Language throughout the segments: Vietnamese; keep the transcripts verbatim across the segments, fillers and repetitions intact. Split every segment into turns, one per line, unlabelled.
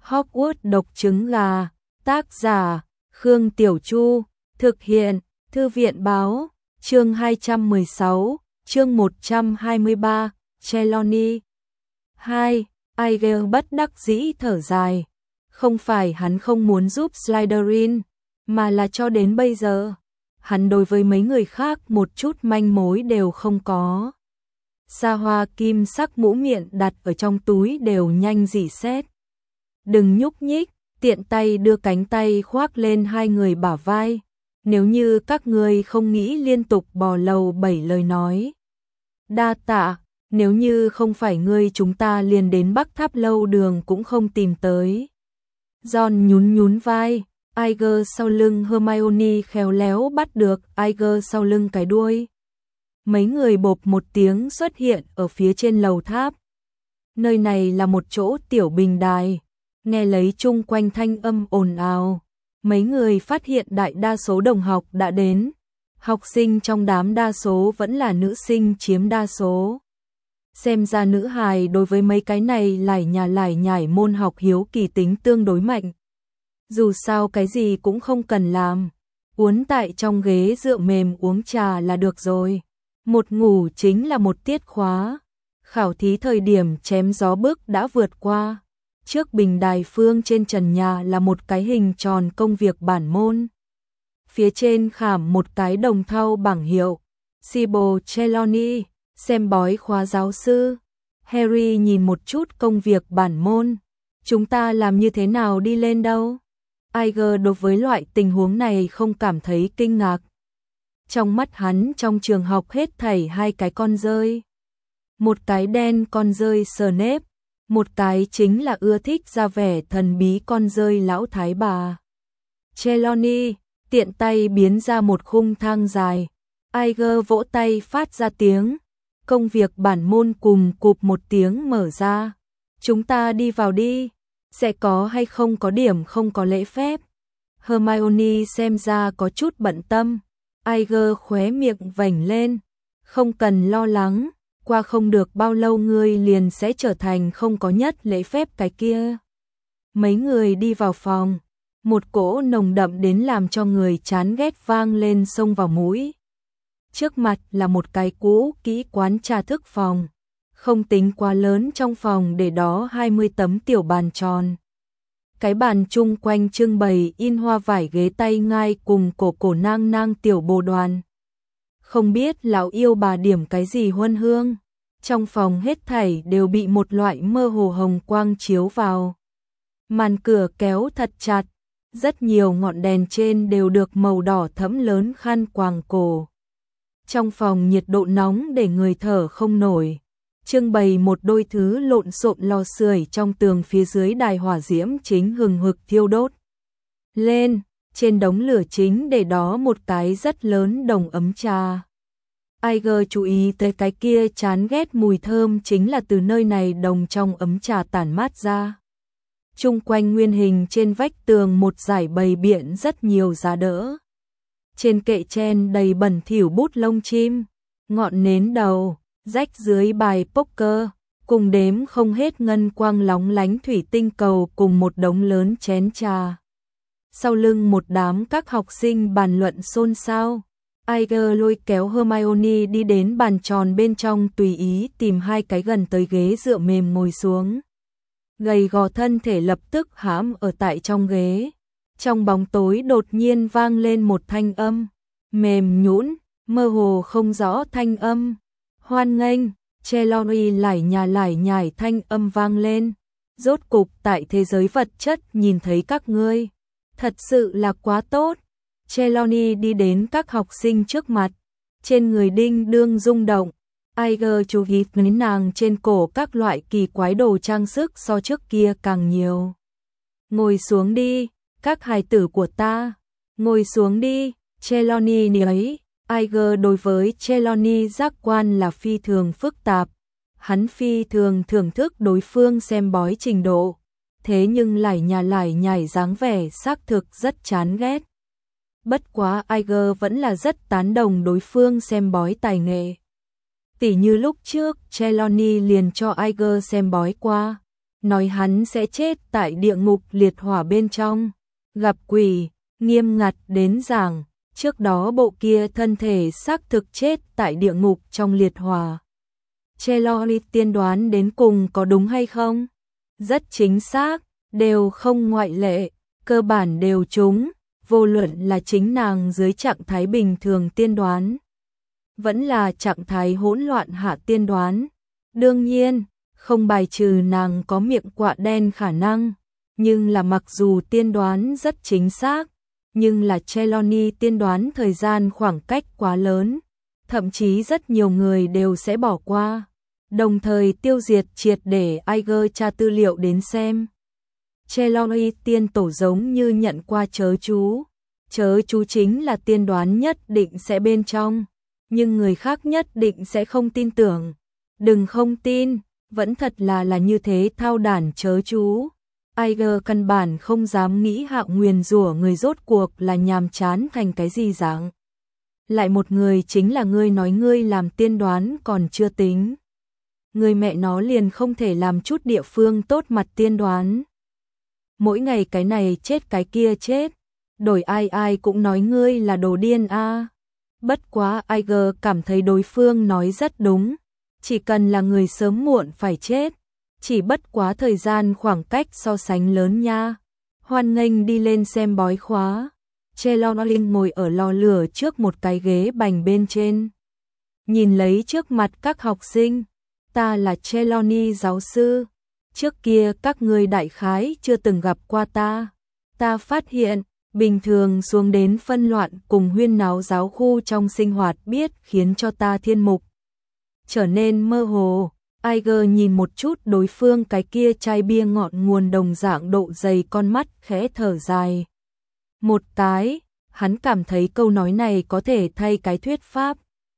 Hogwarts độc trứng gà, tác giả, Khương Tiểu Chu, thực hiện, Thư viện báo, chương hai trăm mười sáu, chương một trăm hai mươi ba, Trelawney. hai. Aigel bất đắc dĩ thở dài. Không phải hắn không muốn giúp Slytherin, mà là cho đến bây giờ, hắn đối với mấy người khác một chút manh mối đều không có. Sa hoa kim sắc mũ miệng đặt ở trong túi đều nhanh rỉ sét. Đừng nhúc nhích, tiện tay đưa cánh tay khoác lên hai người bả vai. Nếu như các ngươi không nghĩ liên tục bò lầu bảy lời nói. Đa tạ, nếu như không phải ngươi chúng ta liền đến Bắc Tháp lâu đường cũng không tìm tới. Ron nhún nhún vai, Aigel sau lưng Hermione khéo léo bắt được Aigel sau lưng cái đuôi. Mấy người bộp một tiếng xuất hiện ở phía trên lầu tháp. Nơi này là một chỗ tiểu bình đài, nghe lấy chung quanh thanh âm ồn ào. Mấy người phát hiện đại đa số đồng học đã đến. Học sinh trong đám đa số vẫn là nữ sinh chiếm đa số. Xem ra nữ hài đối với mấy cái này lải nhà lải nhải môn học hiếu kỳ tính tương đối mạnh. Dù sao cái gì cũng không cần làm, uốn tại trong ghế dựa mềm uống trà là được rồi. Một ngủ chính là một tiết khóa. Khảo thí thời điểm chém gió bức đã vượt qua. Trước bình đài phương trên trần nhà là một cái hình tròn công việc bản môn. Phía trên khảm một cái đồng thau bảng hiệu. Sybil Trelawney, xem bói khóa giáo sư. Harry nhìn một chút công việc bản môn. Chúng ta làm như thế nào đi lên đâu? Aigel đối với loại tình huống này không cảm thấy kinh ngạc. Trong mắt hắn trong trường học hết thảy hai cái con rơi. Một cái đen con rơi Snape, một cái chính là ưa thích ra vẻ thần bí con rơi lão thái bà. Trelawney tiện tay biến ra một khung thang dài. Aigel vỗ tay phát ra tiếng. Công việc bản môn cùng cụp một tiếng mở ra. Chúng ta đi vào đi. Sẽ có hay không có điểm không có lễ phép. Hermione xem ra có chút bận tâm. Aigel khóe miệng vểnh lên. Không cần lo lắng. Qua không được bao lâu ngươi liền sẽ trở thành không có nhất lễ phép cái kia. Mấy người đi vào phòng. Một cỗ nồng đậm đến làm cho người chán ghét vang lên xông vào mũi. Trước mặt là một cái cũ kỹ quán trà thức phòng. Không tính quá lớn, trong phòng để đó hai mươi tấm tiểu bàn tròn. Cái bàn chung quanh trưng bày in hoa vải ghế tay ngai cùng cổ cổ nang nang tiểu bồ đoàn. Không biết lão yêu bà điểm cái gì huân hương. Trong phòng hết thảy đều bị một loại mơ hồ hồng quang chiếu vào. Màn cửa kéo thật chặt. Rất nhiều ngọn đèn trên đều được màu đỏ thẫm lớn khăn quàng cổ. Trong phòng nhiệt độ nóng để người thở không nổi. Trưng bày một đôi thứ lộn xộn lò sưởi trong tường, phía dưới đài hỏa diễm chính hừng hực thiêu đốt lên. Trên đống lửa chính để đó một cái rất lớn đồng ấm trà. Aigel chú ý tới cái kia chán ghét mùi thơm chính là từ nơi này đồng trong ấm trà tản mát ra. Chung quanh nguyên hình trên vách tường một dải bày biện rất nhiều giá đỡ. Trên kệ chen đầy bẩn thỉu bút lông chim, ngọn nến đầu, rách dưới bài poker, cùng đếm không hết ngân quang lóng lánh thủy tinh cầu cùng một đống lớn chén trà. Sau lưng một đám các học sinh bàn luận xôn xao. Aigel lôi kéo Hermione đi đến bàn tròn bên trong, tùy ý tìm hai cái gần tới ghế dựa mềm ngồi xuống. Gầy gò thân thể lập tức hãm ở tại trong ghế. Trong bóng tối đột nhiên vang lên một thanh âm, mềm nhũn, mơ hồ không rõ thanh âm. Hoan nghênh, Trelawney lải nhà lải nhải thanh âm vang lên. Rốt cục tại thế giới vật chất nhìn thấy các ngươi. Thật sự là quá tốt. Trelawney đi đến các học sinh trước mặt. Trên người đinh đương rung động. Aigel chú ý đến nàng trên cổ các loại kỳ quái đồ trang sức so trước kia càng nhiều. Ngồi xuống đi, các hài tử của ta. Ngồi xuống đi, Trelawney nói. Aigel đối với Trelawney giác quan là phi thường phức tạp. Hắn phi thường thưởng thức đối phương xem bói trình độ. Thế nhưng lải nhà lải nhải dáng vẻ xác thực rất chán ghét. Bất quá Aigel vẫn là rất tán đồng đối phương xem bói tài nghệ. Tỉ như lúc trước, Trelawney liền cho Aigel xem bói qua. nói hắn sẽ chết tại địa ngục liệt hỏa bên trong, gặp quỷ, nghiêm ngặt đến giảng, trước đó bộ kia thân thể xác thực chết tại địa ngục trong liệt hỏa. Trelawney tiên đoán đến cùng có đúng hay không? Rất chính xác, đều không ngoại lệ, cơ bản đều trúng, vô luận là chính nàng dưới trạng thái bình thường tiên đoán, vẫn là trạng thái hỗn loạn hạ tiên đoán. Đương nhiên, không bài trừ nàng có miệng quạ đen khả năng, nhưng là mặc dù tiên đoán rất chính xác, nhưng là Trelawney tiên đoán thời gian khoảng cách quá lớn, thậm chí rất nhiều người đều sẽ bỏ qua, đồng thời tiêu diệt triệt để Iger tra tư liệu đến xem. Trelawney tiên tổ giống như nhận qua chớ chú, chớ chú chính là tiên đoán nhất định sẽ bên trong, nhưng người khác nhất định sẽ không tin tưởng. Đừng không tin, vẫn thật là là như thế thao đản chớ chú. Iger căn bản không dám nghĩ Hạo nguyền rủa người rốt cuộc là nhàm chán thành cái gì dạng. Lại một người chính là ngươi nói ngươi làm tiên đoán còn chưa tính. Người mẹ nó liền không thể làm chút địa phương tốt mặt tiên đoán. Mỗi ngày cái này chết cái kia chết, đổi ai ai cũng nói ngươi là đồ điên a. À. Bất quá Iger cảm thấy đối phương nói rất đúng, chỉ cần là người sớm muộn phải chết, chỉ bất quá thời gian khoảng cách so sánh lớn nha. Hoan nghênh đi lên xem bói khóa. Trelawney ngồi ở lò lửa trước một cái ghế bành bên trên, nhìn lấy trước mặt các học sinh. Ta là Trelawney giáo sư, trước kia các ngươi đại khái chưa từng gặp qua ta. Ta phát hiện, bình thường xuống đến phân loạn cùng huyên náo giáo khu trong sinh hoạt biết khiến cho ta thiên mục trở nên mơ hồ. Iger nhìn một chút đối phương cái kia chai bia ngọn nguồn đồng dạng độ dày con mắt khẽ thở dài. Một cái, hắn cảm thấy câu nói này có thể thay cái thuyết pháp.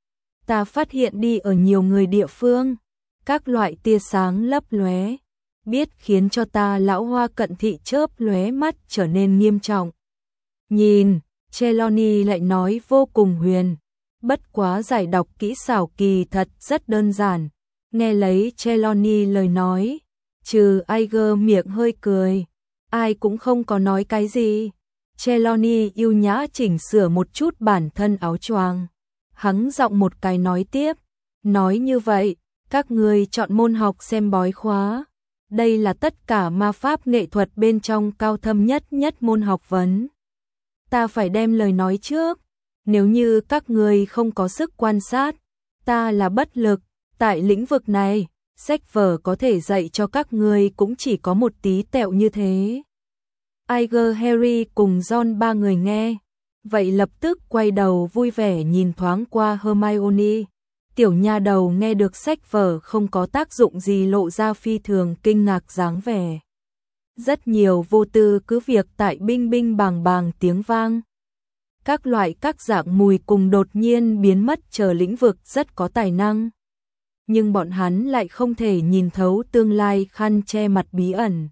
Ta phát hiện đi ở nhiều người địa phương, các loại tia sáng lấp lóe, biết khiến cho ta lão hoa cận thị chớp lóe mắt trở nên nghiêm trọng. Nhìn, Trelawney lại nói vô cùng huyền, bất quá giải đọc kỹ xảo kỳ thật rất đơn giản. Nghe lấy Trelawney lời nói, trừ Iger miệng hơi cười, ai cũng không có nói cái gì. Trelawney yêu nhã chỉnh sửa một chút bản thân áo choàng, hắng giọng một cái nói tiếp, nói như vậy, các người chọn môn học xem bói khóa. Đây là tất cả ma pháp nghệ thuật bên trong cao thâm nhất nhất môn học vấn. Ta phải đem lời nói trước, nếu như các người không có sức quan sát, ta là bất lực. Tại lĩnh vực này, sách vở có thể dạy cho các người cũng chỉ có một tí tẹo như thế. Iger, Harry cùng John ba người nghe, vậy lập tức quay đầu vui vẻ nhìn thoáng qua Hermione. Tiểu nha đầu nghe được sách vở không có tác dụng gì lộ ra phi thường kinh ngạc dáng vẻ. Rất nhiều vô tư cứ việc tại binh binh bàng bàng tiếng vang. Các loại các dạng mùi cùng đột nhiên biến mất chờ lĩnh vực rất có tài năng. Nhưng bọn hắn lại không thể nhìn thấu tương lai khăn che mặt bí ẩn.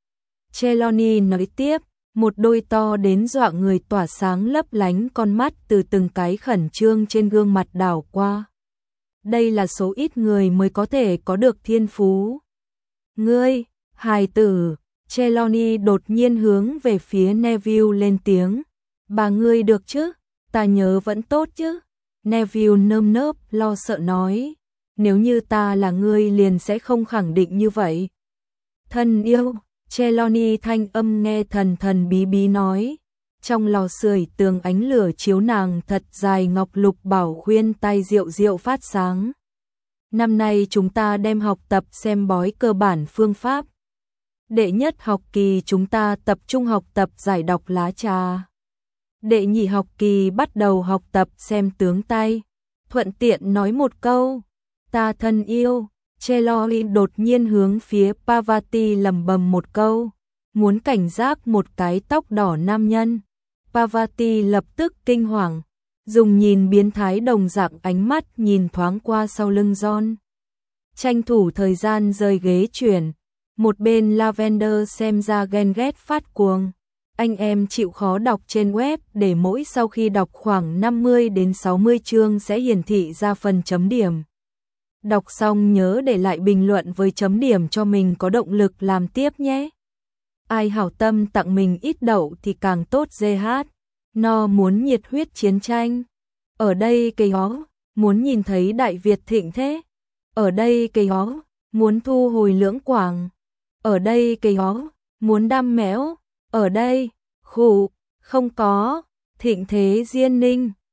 Trelawney nói tiếp, một đôi to đến dọa người tỏa sáng lấp lánh con mắt từ từng cái khẩn trương trên gương mặt đảo qua. Đây là số ít người mới có thể có được thiên phú. Ngươi, hài tử, Trelawney đột nhiên hướng về phía Neville lên tiếng. Bà ngươi được chứ, ta nhớ vẫn tốt chứ. Neville nơm nớp lo sợ nói. Nếu như ta là ngươi liền sẽ không khẳng định như vậy. Thân yêu, Trelawney thanh âm nghe thần thần bí bí nói. Trong lò sưởi tường ánh lửa chiếu nàng thật dài ngọc lục bảo khuyên tay rượu rượu phát sáng. Năm nay chúng ta đem học tập xem bói cơ bản phương pháp. Đệ nhất học kỳ chúng ta tập trung học tập giải đọc lá trà. Đệ nhị học kỳ bắt đầu học tập xem tướng tay. Thuận tiện nói một câu. Ta thân yêu, Trelawney đột nhiên hướng phía Parvati lẩm bẩm một câu, muốn cảnh giác một cái tóc đỏ nam nhân. Parvati lập tức kinh hoàng, dùng nhìn biến thái đồng dạng ánh mắt nhìn thoáng qua sau lưng John. Tranh thủ thời gian rời ghế chuyển, một bên Lavender xem ra ghen ghét phát cuồng. Anh em chịu khó đọc trên web để mỗi sau khi đọc khoảng năm mươi đến sáu mươi chương sẽ hiển thị ra phần chấm điểm. Đọc xong nhớ để lại bình luận với chấm điểm cho mình có động lực làm tiếp nhé. Ai hảo tâm tặng mình ít đậu thì càng tốt. giê hát No muốn nhiệt huyết chiến tranh. Ở đây cây ó, muốn nhìn thấy Đại Việt thịnh thế. Ở đây cây ó, muốn thu hồi Lưỡng Quảng. Ở đây cây ó, muốn đam mẽo. Ở đây, khụ, không có, thịnh thế Diên Ninh.